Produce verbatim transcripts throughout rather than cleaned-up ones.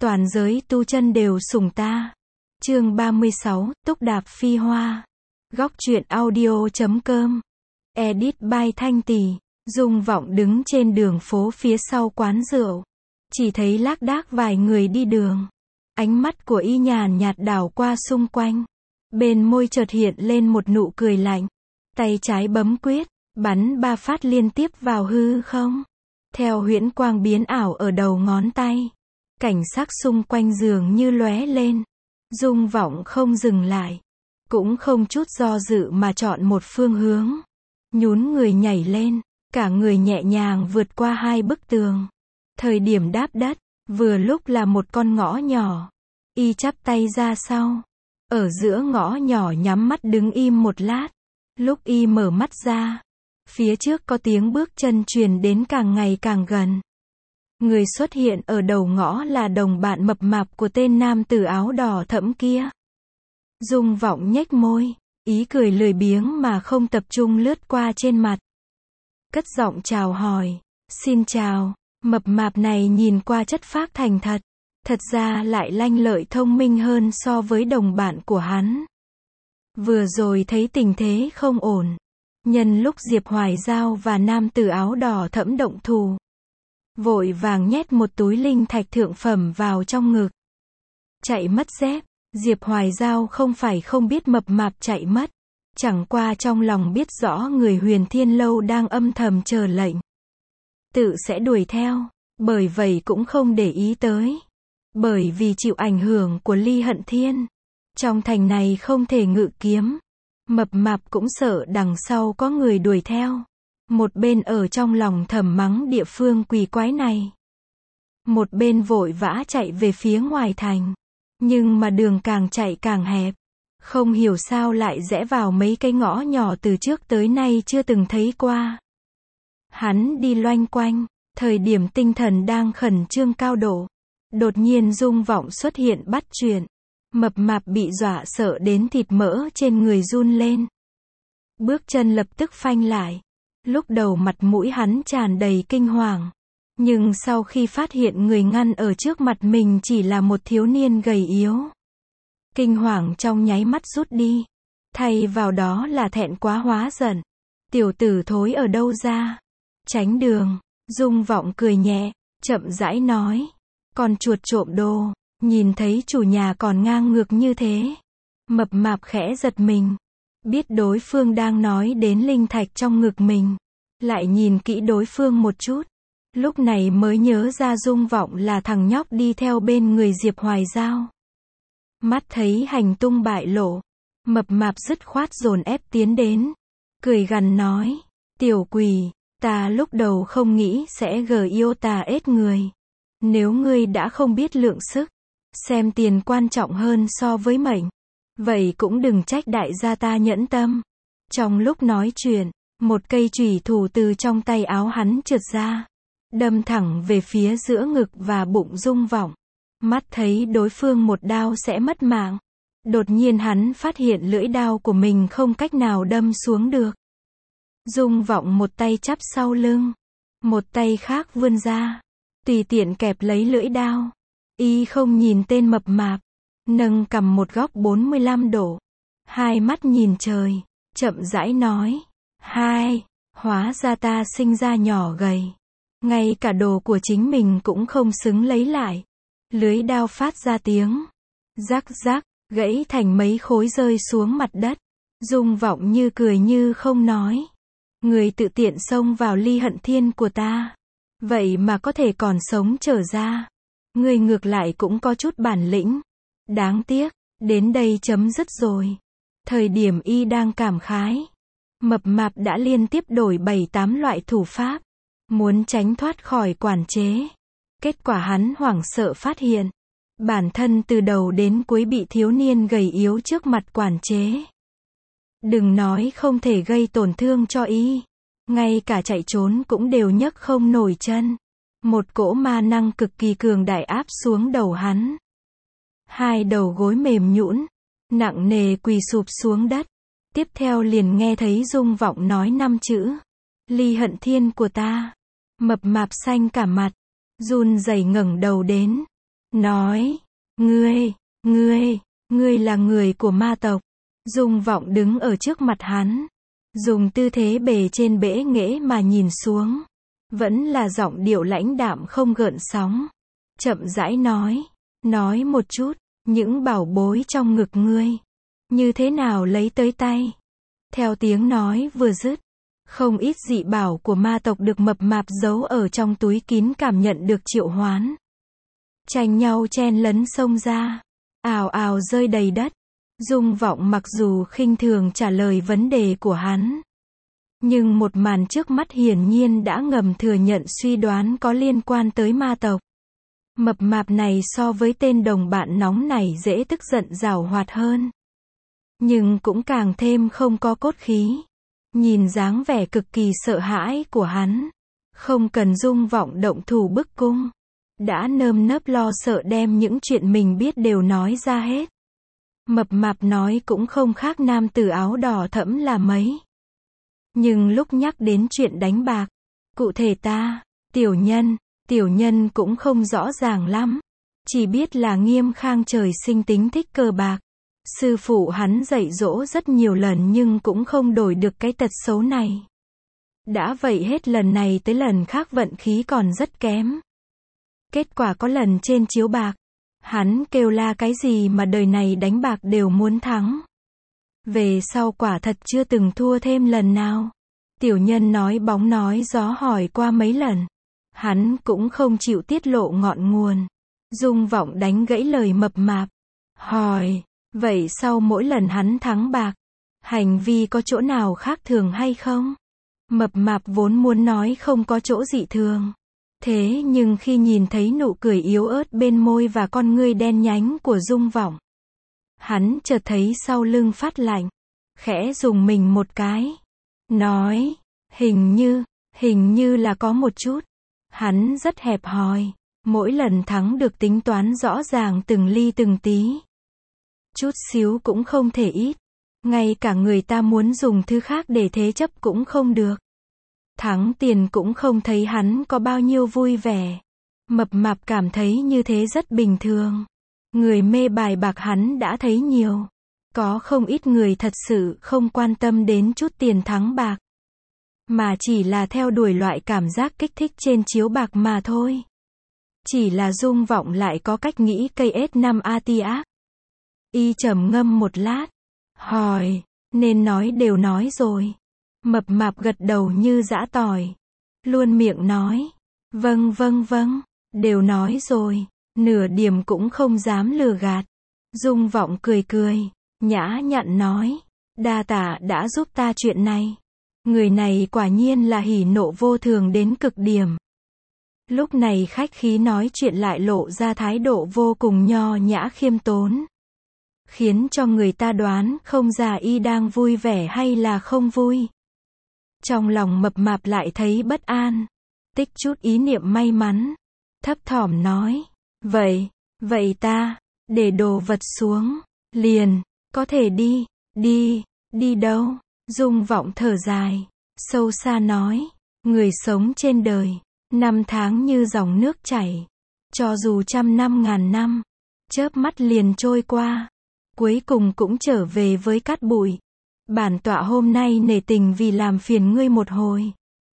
toàn giới tu chân đều sủng ta. Chương ba mươi sáu, Túc Đạp Phi Hoa. Góc truyện audio chấm com. Edit by Thanh Tỷ. Dung Vọng đứng trên đường phố phía sau quán rượu. Chỉ thấy lác đác vài người đi đường. Ánh mắt của y nhàn nhạt đảo qua xung quanh. Bên môi chợt hiện lên một nụ cười lạnh. Tay trái bấm quyết, bắn ba phát liên tiếp vào hư không. Theo huyễn quang biến ảo ở đầu ngón tay. Cảnh sắc xung quanh dường như lóe lên. Dung Vọng không dừng lại. Cũng không chút do dự mà chọn một phương hướng. Nhún người nhảy lên. Cả người nhẹ nhàng vượt qua hai bức tường. Thời điểm đáp đất, vừa lúc là một con ngõ nhỏ. Y chắp tay ra sau. Ở giữa ngõ nhỏ nhắm mắt đứng im một lát. Lúc y mở mắt ra, phía trước có tiếng bước chân truyền đến càng ngày càng gần. Người xuất hiện ở đầu ngõ là đồng bạn mập mạp của tên nam tử áo đỏ thẫm kia. Dung Vọng nhếch môi, ý cười lười biếng mà không tập trung lướt qua trên mặt. Cất giọng chào hỏi, xin chào. Mập mạp này nhìn qua chất phác thành thật, thật ra lại lanh lợi thông minh hơn so với đồng bạn của hắn. Vừa rồi thấy tình thế không ổn, nhân lúc Diệp Hoài Giao và nam tử áo đỏ thẫm động thủ, vội vàng nhét một túi linh thạch thượng phẩm vào trong ngực. Chạy mất dép, Diệp Hoài Giao không phải không biết mập mạp chạy mất, chẳng qua trong lòng biết rõ người Huyền Thiên Lâu đang âm thầm chờ lệnh. Tự sẽ đuổi theo, bởi vậy cũng không để ý tới. Bởi vì chịu ảnh hưởng của Ly Hận Thiên. Trong thành này không thể ngự kiếm. Mập mạp cũng sợ đằng sau có người đuổi theo. Một bên ở trong lòng thầm mắng địa phương quỷ quái này. Một bên vội vã chạy về phía ngoài thành. Nhưng mà đường càng chạy càng hẹp. Không hiểu sao lại rẽ vào mấy cái ngõ nhỏ từ trước tới nay chưa từng thấy qua. Hắn đi loanh quanh, thời điểm tinh thần đang khẩn trương cao độ. Đột nhiên Dung Vọng xuất hiện bắt chuyện. Mập mạp bị dọa sợ đến thịt mỡ trên người run lên. Bước chân lập tức phanh lại. Lúc đầu mặt mũi hắn tràn đầy kinh hoàng. Nhưng sau khi phát hiện người ngăn ở trước mặt mình chỉ là một thiếu niên gầy yếu. Kinh hoàng trong nháy mắt rút đi. Thay vào đó là thẹn quá hóa giận. Tiểu tử thối ở đâu ra? Tránh đường. Dung Vọng cười nhẹ, chậm rãi nói. Con chuột trộm đồ, nhìn thấy chủ nhà còn ngang ngược như thế. Mập mạp khẽ giật mình. Biết đối phương đang nói đến linh thạch trong ngực mình. Lại nhìn kỹ đối phương một chút. Lúc này mới nhớ ra Dung Vọng là thằng nhóc đi theo bên người Diệp Hoài Giao. Mắt thấy hành tung bại lộ. Mập mạp dứt khoát dồn ép tiến đến. Cười gằn nói. Tiểu quỷ, ta lúc đầu không nghĩ sẽ gờ yêu tà ết người. Nếu ngươi đã không biết lượng sức, xem tiền quan trọng hơn so với mệnh, vậy cũng đừng trách đại gia ta nhẫn tâm. Trong lúc nói chuyện, một cây chùy thủ từ trong tay áo hắn trượt ra, đâm thẳng về phía giữa ngực và bụng Dung Vọng. Mắt thấy đối phương một đao sẽ mất mạng. Đột nhiên hắn phát hiện lưỡi đao của mình không cách nào đâm xuống được. Dung Vọng một tay chắp sau lưng, một tay khác vươn ra, tùy tiện kẹp lấy lưỡi đao. Y không nhìn tên mập mạp, nâng cầm một góc bốn mươi lăm độ, hai mắt nhìn trời, chậm rãi nói. Hai, hóa ra ta sinh ra nhỏ gầy, ngay cả đồ của chính mình cũng không xứng lấy lại. Lưới đao phát ra tiếng rắc rắc, gãy thành mấy khối rơi xuống mặt đất. Dung Vọng như cười như không nói. Người tự tiện xông vào Ly Hận Thiên của ta, vậy mà có thể còn sống trở ra. Người ngược lại cũng có chút bản lĩnh. Đáng tiếc, đến đây chấm dứt rồi. Thời điểm y đang cảm khái, mập mạp đã liên tiếp đổi bảy tám loại thủ pháp, muốn tránh thoát khỏi quản chế. Kết quả hắn hoảng sợ phát hiện, bản thân từ đầu đến cuối bị thiếu niên gầy yếu trước mặt quản chế. Đừng nói không thể gây tổn thương cho y, ngay cả chạy trốn cũng đều nhấc không nổi chân. Một cỗ ma năng cực kỳ cường đại áp xuống đầu hắn. Hai đầu gối mềm nhũn, nặng nề quỳ sụp xuống đất. Tiếp theo liền nghe thấy Dung Vọng nói năm chữ. Ly Hận Thiên của ta. Mập mạp xanh cả mặt, run rẩy ngẩng đầu đến. nói, ngươi, ngươi, ngươi là người của ma tộc. Dung Vọng đứng ở trước mặt hắn, dùng tư thế bề trên bẽ nghễ mà nhìn xuống, vẫn là giọng điệu lãnh đạm không gợn sóng, chậm rãi nói, nói một chút, những bảo bối trong ngực ngươi, như thế nào lấy tới tay. Theo tiếng nói vừa dứt, không ít dị bảo của ma tộc được mập mạp giấu ở trong túi kín cảm nhận được triệu hoán, tranh nhau chen lấn xông ra, ào ào rơi đầy đất. Dung Vọng mặc dù khinh thường trả lời vấn đề của hắn, nhưng một màn trước mắt hiển nhiên đã ngầm thừa nhận suy đoán có liên quan tới ma tộc. Mập mạp này so với tên đồng bạn nóng nảy dễ tức giận giảo hoạt hơn, nhưng cũng càng thêm không có cốt khí. Nhìn dáng vẻ cực kỳ sợ hãi của hắn, không cần Dung Vọng động thủ bức cung, đã nơm nớp lo sợ đem những chuyện mình biết đều nói ra hết. Mập mạp nói cũng không khác nam tử áo đỏ thẫm là mấy. Nhưng lúc nhắc đến chuyện đánh bạc, cụ thể ta, tiểu nhân, tiểu nhân cũng không rõ ràng lắm. Chỉ biết là Nghiêm Khang trời sinh tính thích cờ bạc. Sư phụ hắn dạy dỗ rất nhiều lần nhưng cũng không đổi được cái tật xấu này. Đã vậy hết lần này tới lần khác vận khí còn rất kém. Kết quả có lần trên chiếu bạc, hắn kêu la cái gì mà đời này đánh bạc đều muốn thắng. Về sau quả thật chưa từng thua thêm lần nào. Tiểu nhân nói bóng nói gió hỏi qua mấy lần, hắn cũng không chịu tiết lộ ngọn nguồn. Dung Vọng đánh gãy lời mập mạp, hỏi, vậy sau mỗi lần hắn thắng bạc, hành vi có chỗ nào khác thường hay không? Mập mạp vốn muốn nói không có chỗ dị thường. Thế nhưng khi nhìn thấy nụ cười yếu ớt bên môi và con ngươi đen nhánh của Dung Vọng, hắn chợt thấy sau lưng phát lạnh, khẽ dùng mình một cái, nói, hình như, hình như là có một chút. Hắn rất hẹp hòi, mỗi lần thắng được tính toán rõ ràng từng ly từng tí. Chút xíu cũng không thể ít, ngay cả người ta muốn dùng thứ khác để thế chấp cũng không được. Thắng tiền cũng không thấy hắn có bao nhiêu vui vẻ. Mập mạp cảm thấy như thế rất bình thường. Người mê bài bạc hắn đã thấy nhiều. Có không ít người thật sự không quan tâm đến chút tiền thắng bạc, mà chỉ là theo đuổi loại cảm giác kích thích trên chiếu bạc mà thôi. Chỉ là Dung Vọng lại có cách nghĩ cây S năm A T ác. Y trầm ngâm một lát, hỏi, nên nói đều nói rồi. Mập mạp gật đầu như giã tỏi, luôn miệng nói, vâng vâng vâng, đều nói rồi, nửa điểm cũng không dám lừa gạt. Dung Vọng cười cười, nhã nhặn nói, đa tạ đã giúp ta chuyện này. Người này quả nhiên là hỉ nộ vô thường đến cực điểm. Lúc này khách khí nói chuyện lại lộ ra thái độ vô cùng nho nhã khiêm tốn, khiến cho người ta đoán không ra y đang vui vẻ hay là không vui. Trong lòng mập mạp lại thấy bất an, tích chút ý niệm may mắn, thấp thỏm nói, vậy, vậy ta, để đồ vật xuống, liền, có thể đi, đi, đi đâu? Dung Vọng thở dài, sâu xa nói, người sống trên đời, năm tháng như dòng nước chảy, cho dù trăm năm ngàn năm, chớp mắt liền trôi qua, cuối cùng cũng trở về với cát bụi. Bản tọa hôm nay nể tình vì làm phiền ngươi một hồi,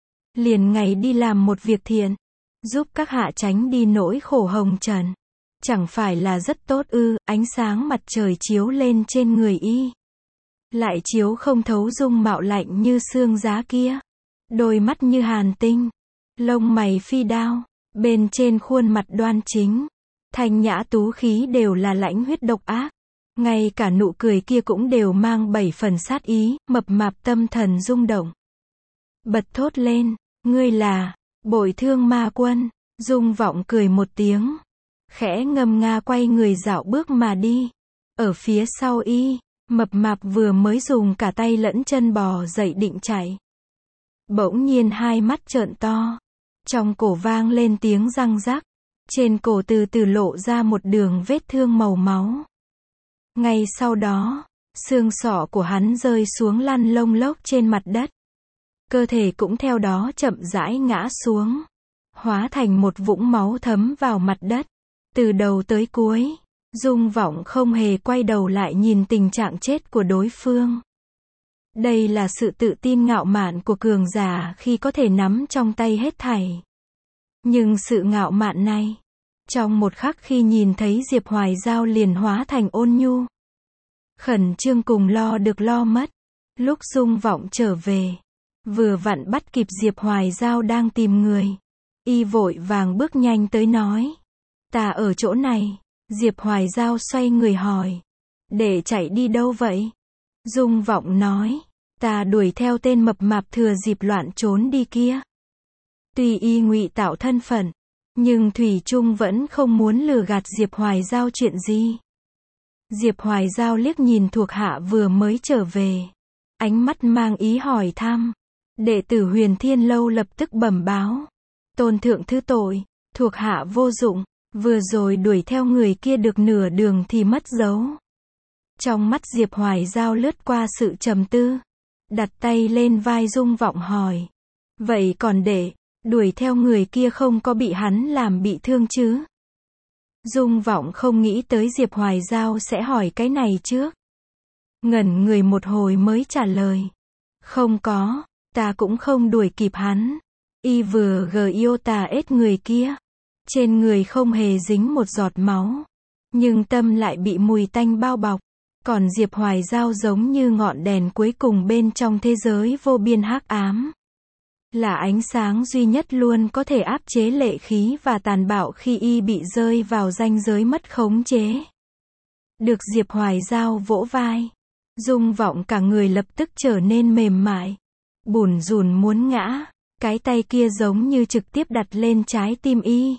liền ngày đi làm một việc thiện, giúp các hạ tránh đi nỗi khổ hồng trần. Chẳng phải là rất tốt ư? Ánh sáng mặt trời chiếu lên trên người y, lại chiếu không thấu dung mạo lạnh như xương giá kia, đôi mắt như hàn tinh, lông mày phi đao, bên trên khuôn mặt đoan chính, thanh nhã tú khí đều là lãnh huyết độc ác. Ngay cả nụ cười kia cũng đều mang bảy phần sát ý. Mập mạp tâm thần rung động, bật thốt lên, ngươi là Bội Thương Ma Quân. Dung Vọng cười một tiếng, khẽ ngâm nga quay người dạo bước mà đi. Ở phía sau y, mập mạp vừa mới dùng cả tay lẫn chân bò dậy định chạy, bỗng nhiên hai mắt trợn to, trong cổ vang lên tiếng răng rắc, trên cổ từ từ lộ ra một đường vết thương màu máu. Ngay sau đó, xương sọ của hắn rơi xuống lăn lông lốc trên mặt đất. Cơ thể cũng theo đó chậm rãi ngã xuống, hóa thành một vũng máu thấm vào mặt đất. Từ đầu tới cuối, Dung Vọng không hề quay đầu lại nhìn tình trạng chết của đối phương. Đây là sự tự tin ngạo mạn của cường giả khi có thể nắm trong tay hết thảy. Nhưng sự ngạo mạn này, trong một khắc khi nhìn thấy Diệp Hoài Giao liền hóa thành ôn nhu. Khẩn trương cùng lo được lo mất. Lúc Dung Vọng trở về, vừa vặn bắt kịp Diệp Hoài Giao đang tìm người. Y vội vàng bước nhanh tới nói. Ta ở chỗ này. Diệp Hoài Giao xoay người hỏi. Để chạy đi đâu vậy? Dung Vọng nói. Ta đuổi theo tên mập mạp thừa dịp loạn trốn đi kia. Tuy y ngụy tạo thân phận, nhưng thủy chung vẫn không muốn lừa gạt Diệp Hoài Giao chuyện gì. Diệp Hoài Giao liếc nhìn thuộc hạ vừa mới trở về. Ánh mắt mang ý hỏi thăm. Đệ tử Huyền Thiên Lâu lập tức bẩm báo. Tôn thượng thứ tội, thuộc hạ vô dụng, vừa rồi đuổi theo người kia được nửa đường thì mất dấu. Trong mắt Diệp Hoài Giao lướt qua sự trầm tư. Đặt tay lên vai Dung Vọng hỏi. Vậy còn đệ, đuổi theo người kia không có bị hắn làm bị thương chứ? Dung Vọng không nghĩ tới Diệp Hoài Giao sẽ hỏi cái này trước. Ngẩn người một hồi mới trả lời. Không có, ta cũng không đuổi kịp hắn. Y vừa gờ yêu tà ết người kia. Trên người không hề dính một giọt máu. Nhưng tâm lại bị mùi tanh bao bọc. Còn Diệp Hoài Giao giống như ngọn đèn cuối cùng bên trong thế giới vô biên hắc ám. Là ánh sáng duy nhất luôn có thể áp chế lệ khí và tàn bạo khi y bị rơi vào ranh giới mất khống chế. Được Diệp Hoài Giao vỗ vai. Dung Vọng cả người lập tức trở nên mềm mại. Bủn rủn muốn ngã. Cái tay kia giống như trực tiếp đặt lên trái tim y.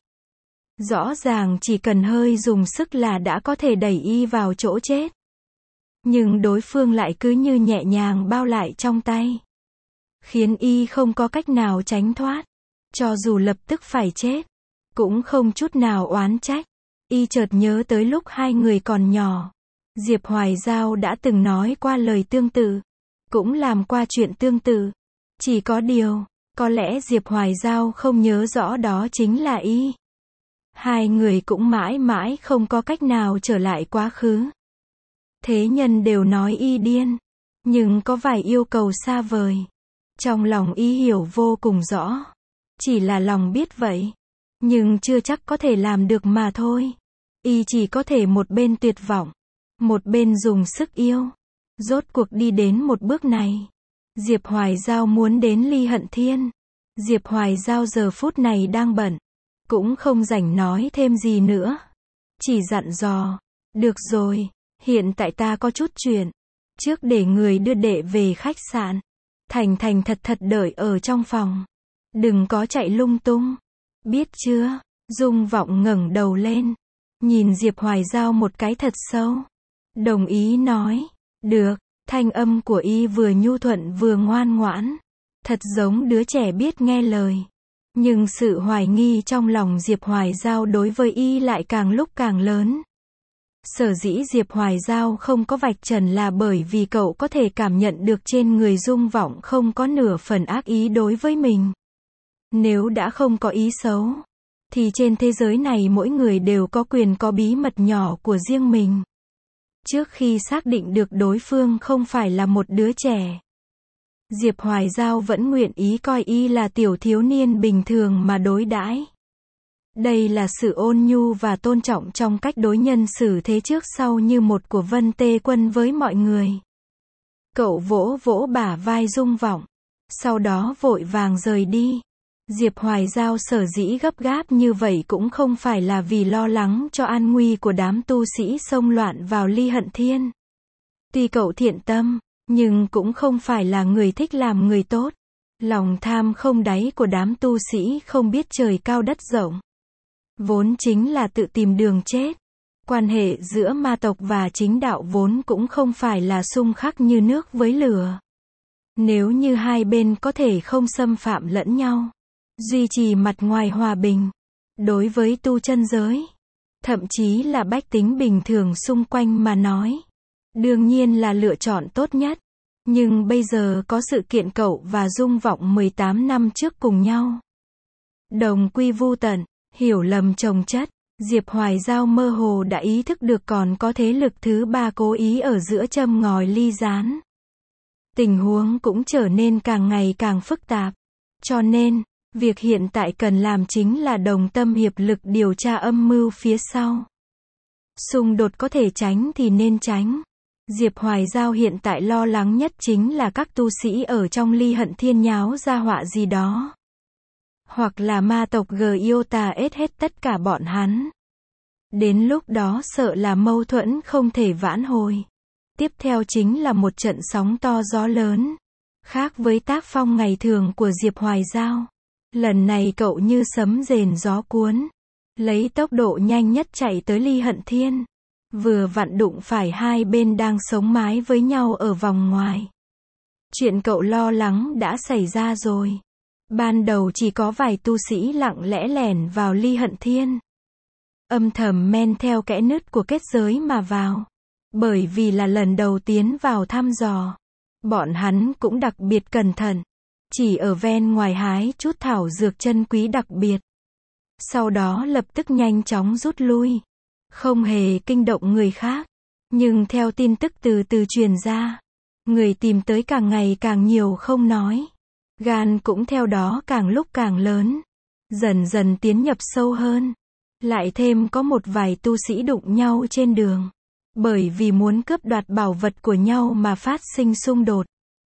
Rõ ràng chỉ cần hơi dùng sức là đã có thể đẩy y vào chỗ chết. Nhưng đối phương lại cứ như nhẹ nhàng bao lại trong tay. Khiến y không có cách nào tránh thoát. Cho dù lập tức phải chết, cũng không chút nào oán trách. Y chợt nhớ tới lúc hai người còn nhỏ. Diệp Hoài Giao đã từng nói qua lời tương tự. Cũng làm qua chuyện tương tự. Chỉ có điều, có lẽ Diệp Hoài Giao không nhớ rõ đó chính là y. Hai người cũng mãi mãi không có cách nào trở lại quá khứ. Thế nhân đều nói y điên. Nhưng có vài yêu cầu xa vời. Trong lòng y hiểu vô cùng rõ. Chỉ là lòng biết vậy. Nhưng chưa chắc có thể làm được mà thôi. Y chỉ có thể một bên tuyệt vọng. Một bên dùng sức yêu. Rốt cuộc đi đến một bước này. Diệp Hoài Giao muốn đến Ly Hận Thiên. Diệp Hoài Giao giờ phút này đang bận. Cũng không rảnh nói thêm gì nữa. Chỉ dặn dò. Được rồi. Hiện tại ta có chút chuyện. Trước để người đưa đệ về khách sạn. Thành thành thật thật đợi ở trong phòng. Đừng có chạy lung tung. Biết chưa? Dung Vọng ngẩng đầu lên. Nhìn Diệp Hoài Giao một cái thật sâu. Đồng ý nói. Được. Thanh âm của y vừa nhu thuận vừa ngoan ngoãn. Thật giống đứa trẻ biết nghe lời. Nhưng sự hoài nghi trong lòng Diệp Hoài Giao đối với y lại càng lúc càng lớn. Sở dĩ Diệp Hoài Giao không có vạch trần là bởi vì cậu có thể cảm nhận được trên người Dung Vọng không có nửa phần ác ý đối với mình. Nếu đã không có ý xấu, thì trên thế giới này mỗi người đều có quyền có bí mật nhỏ của riêng mình. Trước khi xác định được đối phương không phải là một đứa trẻ, Diệp Hoài Giao vẫn nguyện ý coi y là tiểu thiếu niên bình thường mà đối đãi. Đây là sự ôn nhu và tôn trọng trong cách đối nhân xử thế trước sau như một của Vân Tê Quân với mọi người. Cậu vỗ vỗ bả vai Dung Vọng. Sau đó vội vàng rời đi. Diệp Hoài Giao sở dĩ gấp gáp như vậy cũng không phải là vì lo lắng cho an nguy của đám tu sĩ xông loạn vào Ly Hận Thiên. Tuy cậu thiện tâm, nhưng cũng không phải là người thích làm người tốt. Lòng tham không đáy của đám tu sĩ không biết trời cao đất rộng. Vốn chính là tự tìm đường chết. Quan hệ giữa ma tộc và chính đạo vốn cũng không phải là xung khắc như nước với lửa. Nếu như hai bên có thể không xâm phạm lẫn nhau, duy trì mặt ngoài hòa bình, đối với tu chân giới, thậm chí là bách tính bình thường xung quanh mà nói, đương nhiên là lựa chọn tốt nhất. Nhưng bây giờ có sự kiện cậu và Dung Vọng mười tám năm trước cùng nhau. Đồng quy vu tận, hiểu lầm chồng chất, Diệp Hoài Giao mơ hồ đã ý thức được còn có thế lực thứ ba cố ý ở giữa châm ngòi ly gián. Tình huống cũng trở nên càng ngày càng phức tạp. Cho nên, việc hiện tại cần làm chính là đồng tâm hiệp lực điều tra âm mưu phía sau. Xung đột có thể tránh thì nên tránh. Diệp Hoài Giao hiện tại lo lắng nhất chính là các tu sĩ ở trong Ly Hận Thiên nháo ra họa gì đó. Hoặc là ma tộc Giota ết hết tất cả bọn hắn. Đến lúc đó sợ là mâu thuẫn không thể vãn hồi. Tiếp theo chính là một trận sóng to gió lớn. Khác với tác phong ngày thường của Diệp Hoài Giao. Lần này cậu như sấm rền gió cuốn. Lấy tốc độ nhanh nhất chạy tới Ly Hận Thiên. Vừa vặn đụng phải hai bên đang sống mái với nhau ở vòng ngoài. Chuyện cậu lo lắng đã xảy ra rồi. Ban đầu chỉ có vài tu sĩ lặng lẽ lẻn vào Ly Hận Thiên. Âm thầm men theo kẽ nứt của kết giới mà vào. Bởi vì là lần đầu tiến vào thăm dò. Bọn hắn cũng đặc biệt cẩn thận. Chỉ ở ven ngoài hái chút thảo dược chân quý đặc biệt. Sau đó lập tức nhanh chóng rút lui. Không hề kinh động người khác. Nhưng theo tin tức từ từ truyền ra. Người tìm tới càng ngày càng nhiều không nói. Gan cũng theo đó càng lúc càng lớn. Dần dần tiến nhập sâu hơn. Lại thêm có một vài tu sĩ đụng nhau trên đường. Bởi vì muốn cướp đoạt bảo vật của nhau mà phát sinh xung đột.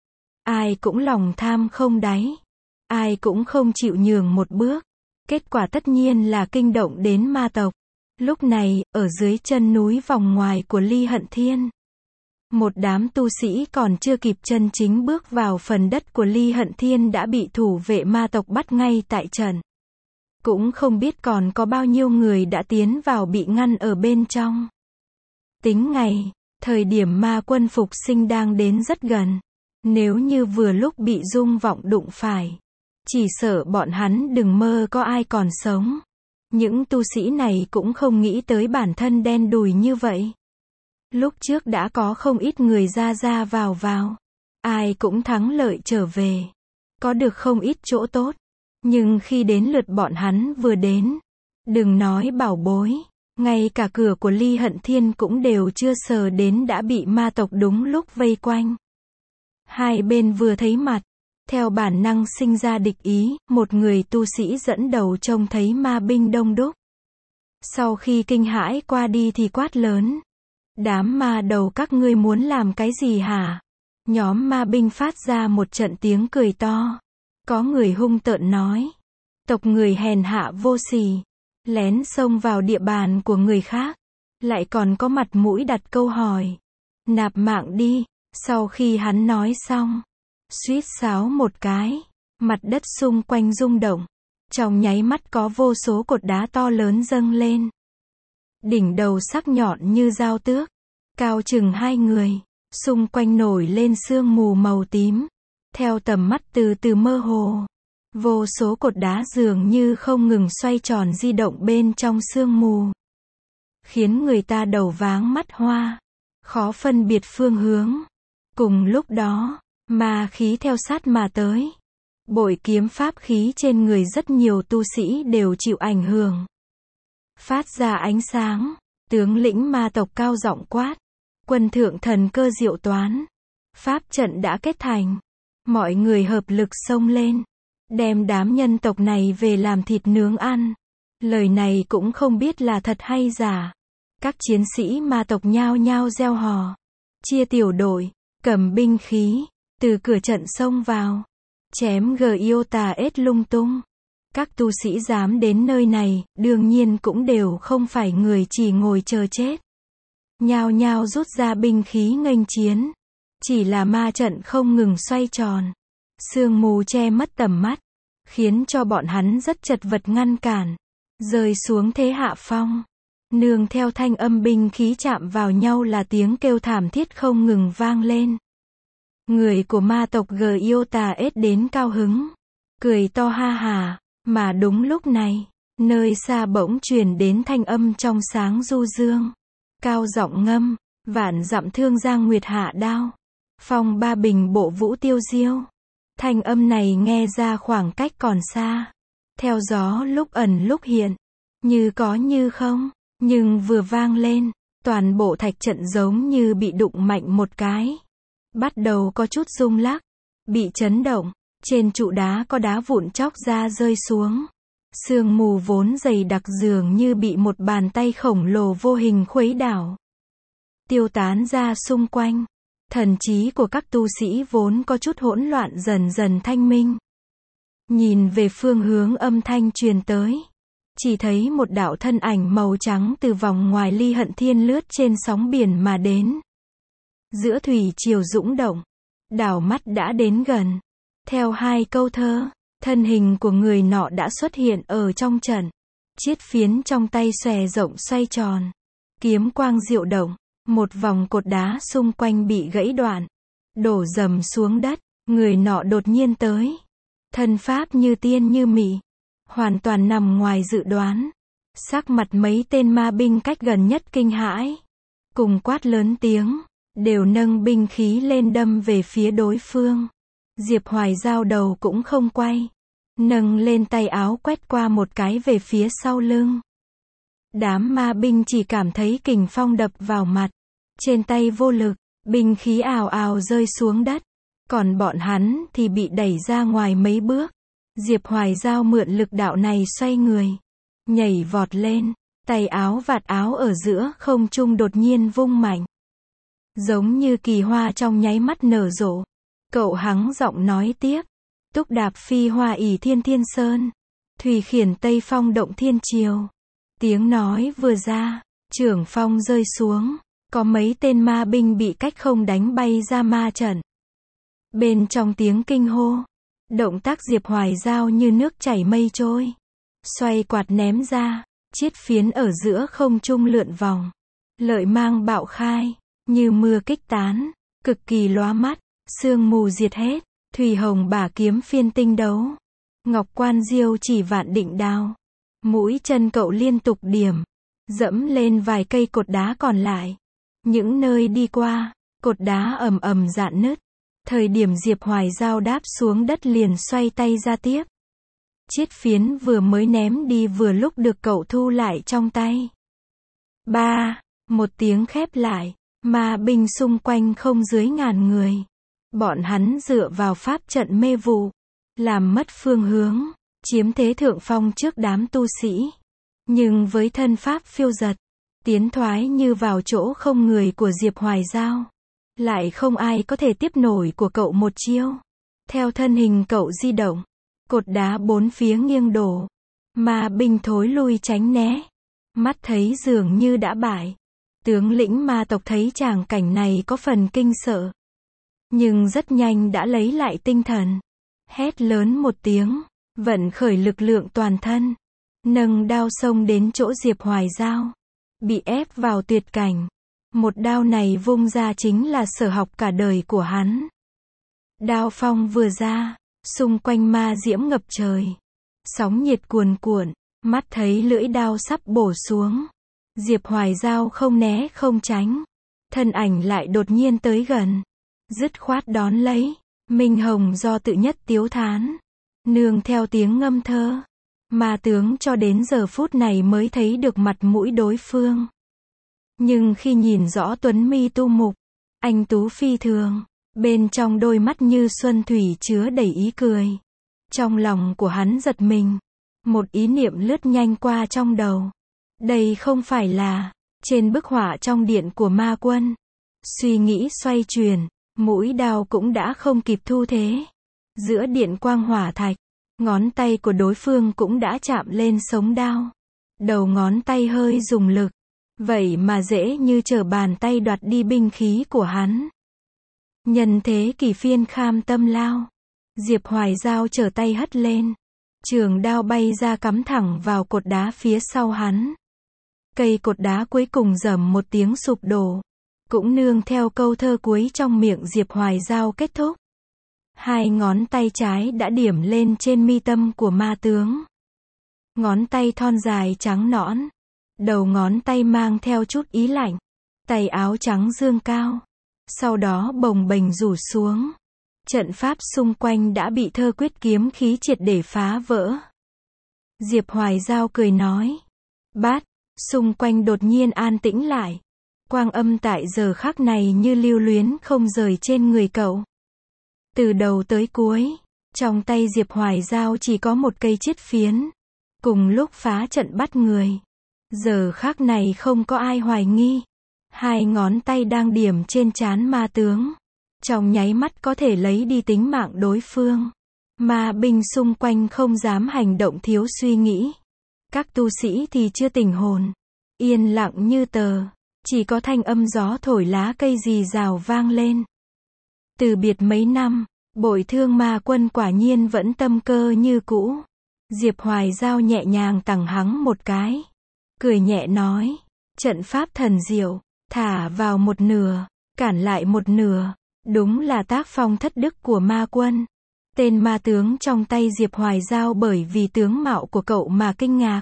Ai cũng lòng tham không đáy. Ai cũng không chịu nhường một bước. Kết quả tất nhiên là kinh động đến ma tộc. Lúc này, ở dưới chân núi vòng ngoài của Ly Hận Thiên. Một đám tu sĩ còn chưa kịp chân chính bước vào phần đất của Ly Hận Thiên đã bị thủ vệ ma tộc bắt ngay tại trận. Cũng không biết còn có bao nhiêu người đã tiến vào bị ngăn ở bên trong. Tính ngày, thời điểm ma quân phục sinh đang đến rất gần. Nếu như vừa lúc bị Dung Vọng đụng phải. Chỉ sợ bọn hắn đừng mơ có ai còn sống. Những tu sĩ này cũng không nghĩ tới bản thân đen đủi như vậy. Lúc trước đã có không ít người ra ra vào vào. Ai cũng thắng lợi trở về. Có được không ít chỗ tốt. Nhưng khi đến lượt bọn hắn vừa đến. Đừng nói bảo bối. Ngay cả cửa của Ly Hận Thiên cũng đều chưa sờ đến đã bị ma tộc đúng lúc vây quanh. Hai bên vừa thấy mặt. Theo bản năng sinh ra địch ý, một người tu sĩ dẫn đầu trông thấy ma binh đông đúc. Sau khi kinh hãi qua đi thì quát lớn. Đám ma đầu các ngươi muốn làm cái gì hả? Nhóm ma binh phát ra một trận tiếng cười to. Có người hung tợn nói. Tộc người hèn hạ vô sỉ. Lén xông vào địa bàn của người khác. Lại còn có mặt mũi đặt câu hỏi. Nạp mạng đi. Sau khi hắn nói xong. Suýt sáo một cái. Mặt đất xung quanh rung động. Trong nháy mắt có vô số cột đá to lớn dâng lên. Đỉnh đầu sắc nhọn như dao tước. Cao chừng hai người. Xung quanh nổi lên sương mù màu tím. Theo tầm mắt từ từ mơ hồ. Vô số cột đá dường như không ngừng xoay tròn di động bên trong sương mù. Khiến người ta đầu váng mắt hoa. Khó phân biệt phương hướng. Cùng lúc đó, ma khí theo sát mà tới. Bội kiếm pháp khí trên người rất nhiều tu sĩ đều chịu ảnh hưởng. Phát ra ánh sáng. Tướng lĩnh ma tộc cao giọng quát. Quân thượng thần cơ diệu toán. Pháp trận đã kết thành. Mọi người hợp lực xông lên. Đem đám nhân tộc này về làm thịt nướng ăn. Lời này cũng không biết là thật hay giả. Các chiến sĩ ma tộc nhao nhao reo hò. Chia tiểu đội. Cầm binh khí. Từ cửa trận xông vào. Chém Giota ết lung tung. Các tu sĩ dám đến nơi này, đương nhiên cũng đều không phải người chỉ ngồi chờ chết. Nhao nhao rút ra binh khí nghênh chiến. Chỉ là ma trận không ngừng xoay tròn. Sương mù che mất tầm mắt. Khiến cho bọn hắn rất chật vật ngăn cản. Rơi xuống thế hạ phong. Nương theo thanh âm binh khí chạm vào nhau là tiếng kêu thảm thiết không ngừng vang lên. Người của ma tộc Giota ết đến cao hứng. Cười to ha hà. Mà đúng lúc này, nơi xa bỗng truyền đến thanh âm trong sáng du dương. Cao giọng ngâm. Vạn dặm thương giang nguyệt hạ đao. Phong ba bình bộ vũ tiêu diêu. Thanh âm này nghe ra khoảng cách còn xa. Theo gió lúc ẩn lúc hiện. như có như không, nhưng vừa vang lên, toàn bộ thạch trận giống như bị đụng mạnh một cái. Bắt đầu có chút rung lắc, bị chấn động, trên trụ đá có đá vụn chóc ra rơi xuống. Sương mù vốn dày đặc dường như bị một bàn tay khổng lồ vô hình khuấy đảo, tiêu tán ra xung quanh. Thần trí của các tu sĩ vốn có chút hỗn loạn dần dần thanh minh. Nhìn về phương hướng âm thanh truyền tới, chỉ thấy một đạo thân ảnh màu trắng từ vòng ngoài Ly Hận Thiên lướt trên sóng biển mà đến. Giữa thủy triều dũng động, đảo mắt đã đến gần. Theo hai câu thơ, thân hình của người nọ đã xuất hiện ở trong trận. Chiết phiến trong tay xòe rộng xoay tròn, kiếm quang diệu động, một vòng cột đá xung quanh bị gãy đoạn, đổ rầm xuống đất. Người nọ đột nhiên tới, thân pháp như tiên như mị, hoàn toàn nằm ngoài dự đoán. Sắc mặt mấy tên ma binh cách gần nhất kinh hãi, cùng quát lớn tiếng, đều nâng binh khí lên đâm về phía đối phương. Diệp Hoài Giao đầu cũng không quay, nâng lên tay áo quét qua một cái về phía sau lưng. Đám ma binh chỉ cảm thấy kình phong đập vào mặt, trên tay vô lực, binh khí ào ào rơi xuống đất, còn bọn hắn thì bị đẩy ra ngoài mấy bước. Diệp Hoài Giao mượn lực đạo này xoay người, nhảy vọt lên, tay áo vạt áo ở giữa không trung đột nhiên vung mạnh, giống như kỳ hoa trong nháy mắt nở rộ. Cậu hắng giọng nói tiếp, túc đạp phi hoa ỷ thiên thiên sơn, thủy khiển tây phong động thiên triều. Tiếng nói vừa ra, trưởng phong rơi xuống, có mấy tên ma binh bị cách không đánh bay ra ma trận. Bên trong tiếng kinh hô, động tác Diệp Hoài Giao như nước chảy mây trôi, xoay quạt ném ra, chiết phiến ở giữa không trung lượn vòng, lợi mang bạo khai, như mưa kích tán, cực kỳ lóa mắt. Sương mù diệt hết, thủy hồng bả kiếm phiên tinh đấu, ngọc quan diêu chỉ vạn định đao. Mũi chân cậu liên tục điểm, dẫm lên vài cây cột đá còn lại. Những nơi đi qua, cột đá ầm ầm rạn nứt. Thời điểm Diệp Hoài Giao đáp xuống đất liền xoay tay ra tiếp. Chiết phiến vừa mới ném đi vừa lúc được cậu thu lại trong tay. Ba, một tiếng khép lại, ma binh xung quanh không dưới ngàn người. Bọn hắn dựa vào pháp trận mê vụ, làm mất phương hướng, chiếm thế thượng phong trước đám tu sĩ. Nhưng với thân pháp phiêu dật, tiến thoái như vào chỗ không người của Diệp Hoài Giao, lại không ai có thể tiếp nổi của cậu một chiêu. Theo thân hình cậu di động, cột đá bốn phía nghiêng đổ, ma binh thối lui tránh né, mắt thấy dường như đã bại. Tướng lĩnh ma tộc thấy tràng cảnh này có phần kinh sợ, nhưng rất nhanh đã lấy lại tinh thần, hét lớn một tiếng, vận khởi lực lượng toàn thân, nâng đao xông đến chỗ Diệp Hoài Giao, bị ép vào tuyệt cảnh. Một đao này vung ra chính là sở học cả đời của hắn. Đao phong vừa ra, xung quanh ma diễm ngập trời, sóng nhiệt cuồn cuộn, mắt thấy lưỡi đao sắp bổ xuống. Diệp Hoài Giao không né không tránh, thân ảnh lại đột nhiên tới gần, dứt khoát đón lấy. Minh Hồng do tự nhất tiếu thán, nương theo tiếng ngâm thơ, ma tướng cho đến giờ phút này mới thấy được mặt mũi đối phương. Nhưng khi nhìn rõ tuấn mi tu mục, anh tú phi thường, bên trong đôi mắt như xuân thủy chứa đầy ý cười. Trong lòng của hắn giật mình, một ý niệm lướt nhanh qua trong đầu. Đây không phải là trên bức họa trong điện của ma quân. Suy nghĩ xoay chuyển, mũi đao cũng đã không kịp thu thế. Giữa điện quang hỏa thạch, ngón tay của đối phương cũng đã chạm lên sống đao. Đầu ngón tay hơi dùng lực, vậy mà dễ như trở bàn tay đoạt đi binh khí của hắn. Nhân thế kỳ phiên kham tâm lao, Diệp Hoài Giao trở tay hất lên, trường đao bay ra cắm thẳng vào cột đá phía sau hắn. Cây cột đá cuối cùng rầm một tiếng sụp đổ, cũng nương theo câu thơ cuối trong miệng Diệp Hoài Giao kết thúc. Hai ngón tay trái đã điểm lên trên mi tâm của ma tướng. Ngón tay thon dài trắng nõn, đầu ngón tay mang theo chút ý lạnh, tay áo trắng dương cao, sau đó bồng bềnh rủ xuống. Trận pháp xung quanh đã bị thơ quyết kiếm khí triệt để phá vỡ. Diệp Hoài Giao cười nói, bát, xung quanh đột nhiên an tĩnh lại. Quang âm tại giờ khắc này như lưu luyến không rời trên người cậu. Từ đầu tới cuối, trong tay Diệp Hoài Giao chỉ có một cây chiết phiến. Cùng lúc phá trận bắt người. Giờ khắc này không có ai hoài nghi. Hai ngón tay đang điểm trên trán ma tướng. Trong nháy mắt có thể lấy đi tính mạng đối phương. Ma binh xung quanh không dám hành động thiếu suy nghĩ. Các tu sĩ thì chưa tỉnh hồn. Yên lặng như tờ. Chỉ có thanh âm gió thổi lá cây rì rào vang lên. Từ biệt mấy năm, bội thương ma quân quả nhiên vẫn tâm cơ như cũ. Diệp Hoài Giao nhẹ nhàng tằng hắng một cái. Cười nhẹ nói. Trận pháp thần diệu, thả vào một nửa, cản lại một nửa. Đúng là tác phong thất đức của ma quân. Tên ma tướng trong tay Diệp Hoài Giao bởi vì tướng mạo của cậu mà kinh ngạc.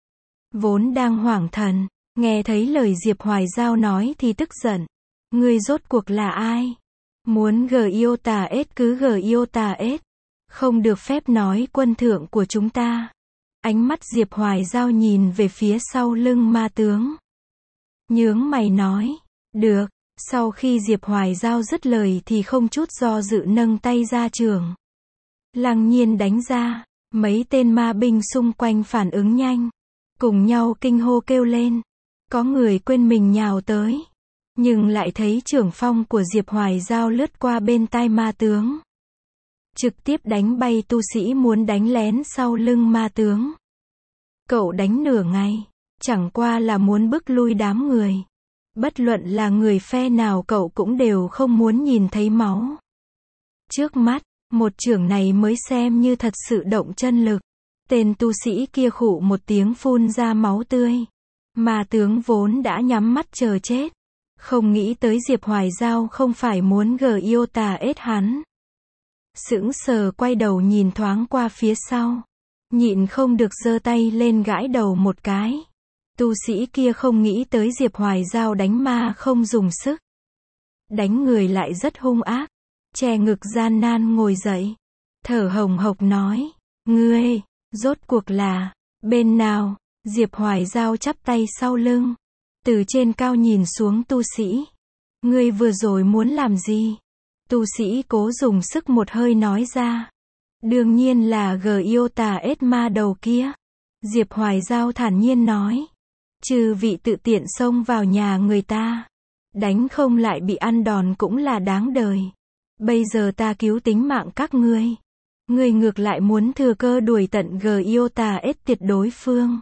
Vốn đang hoảng thần, nghe thấy lời Diệp Hoài Giao nói thì tức giận. Ngươi rốt cuộc là ai? Muốn gờ yêu tà ết cứ gờ yêu tà ết. Không được phép nói quân thượng của chúng ta. Ánh mắt Diệp Hoài Giao nhìn về phía sau lưng ma tướng. Nhướng mày nói. Được. Sau khi Diệp Hoài Giao dứt lời thì không chút do dự nâng tay ra trường. Lăng nhiên đánh ra. Mấy tên ma binh xung quanh phản ứng nhanh. Cùng nhau kinh hô kêu lên. Có người quên mình nhào tới. Nhưng lại thấy trưởng phong của Diệp Hoài Giao lướt qua bên tai ma tướng. Trực tiếp đánh bay tu sĩ muốn đánh lén sau lưng ma tướng. Cậu đánh nửa ngày. Chẳng qua là muốn bức lui đám người. Bất luận là người phe nào cậu cũng đều không muốn nhìn thấy máu. Trước mắt, một chưởng này mới xem như thật sự động chân lực. Tên tu sĩ kia khụ một tiếng phun ra máu tươi. Ma tướng vốn đã nhắm mắt chờ chết. Không nghĩ tới Diệp Hoài Giao không phải muốn gờ yêu tà ết hắn. Sững sờ quay đầu nhìn thoáng qua phía sau. Nhịn không được giơ tay lên gãi đầu một cái. Tu sĩ kia không nghĩ tới Diệp Hoài Giao đánh ma không dùng sức. Đánh người lại rất hung ác. Che ngực gian nan ngồi dậy. Thở hồng hộc nói. Ngươi, rốt cuộc là, bên nào? Diệp Hoài Giao chắp tay sau lưng. Từ trên cao nhìn xuống tu sĩ. Ngươi vừa rồi muốn làm gì? Tu sĩ cố dùng sức một hơi nói ra. Đương nhiên là gờ yêu tà ết ma đầu kia. Diệp Hoài Giao thản nhiên nói. Trừ vị tự tiện xông vào nhà người ta. Đánh không lại bị ăn đòn cũng là đáng đời. Bây giờ ta cứu tính mạng các ngươi. Ngươi ngược lại muốn thừa cơ đuổi tận gờ yêu tà ết tiệt đối phương.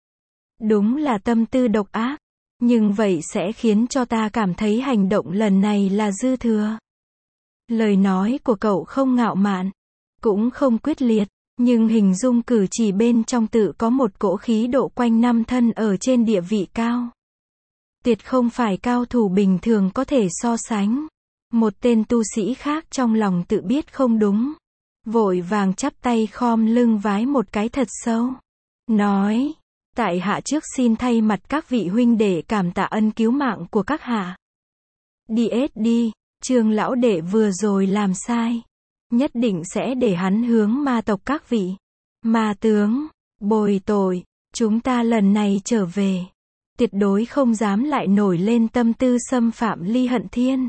Đúng là tâm tư độc ác. Nhưng vậy sẽ khiến cho ta cảm thấy hành động lần này là dư thừa. Lời nói của cậu không ngạo mạn. Cũng không quyết liệt. Nhưng hình dung cử chỉ bên trong tự có một cỗ khí độ quanh năm thân ở trên địa vị cao. Tuyệt không phải cao thủ bình thường có thể so sánh. Một tên tu sĩ khác trong lòng tự biết không đúng. Vội vàng chắp tay khom lưng vái một cái thật sâu. Nói. Tại hạ trước xin thay mặt các vị huynh đệ cảm tạ ân cứu mạng của các hạ. Đi ết đi, Trương lão đệ vừa rồi làm sai. Nhất định sẽ để hắn hướng ma tộc các vị. Ma tướng, bồi tội, chúng ta lần này trở về. Tuyệt đối không dám lại nổi lên tâm tư xâm phạm Ly Hận Thiên.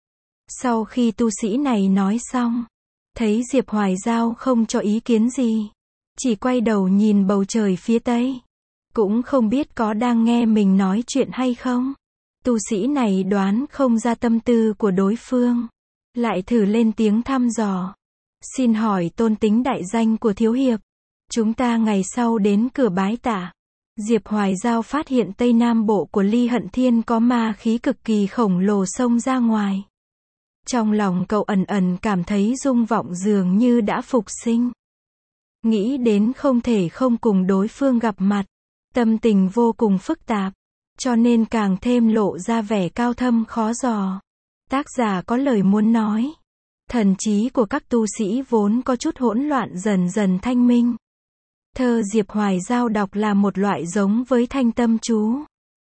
Sau khi tu sĩ này nói xong, thấy Diệp Hoài Giao không cho ý kiến gì. Chỉ quay đầu nhìn bầu trời phía tây. Cũng không biết có đang nghe mình nói chuyện hay không. Tu sĩ này đoán không ra tâm tư của đối phương. Lại thử lên tiếng thăm dò. Xin hỏi tôn tính đại danh của thiếu hiệp. Chúng ta ngày sau đến cửa bái tạ. Diệp Hoài Giao phát hiện Tây Nam Bộ của Ly Hận Thiên có ma khí cực kỳ khổng lồ xông ra ngoài. Trong lòng cậu ẩn ẩn cảm thấy rung vọng dường như đã phục sinh. Nghĩ đến không thể không cùng đối phương gặp mặt. Tâm tình vô cùng phức tạp. Cho nên càng thêm lộ ra vẻ cao thâm khó dò. Tác giả có lời muốn nói. Thần trí của các tu sĩ vốn có chút hỗn loạn dần dần thanh minh. Thơ Diệp Hoài Giao đọc là một loại giống với thanh tâm chú.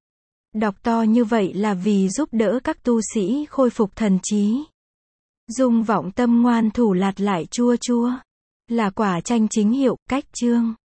Đọc to như vậy là vì giúp đỡ các tu sĩ khôi phục thần trí. Dung vọng tâm ngoan thủ lạt lại chua chua. Là quả tranh chính hiệu, cách chương.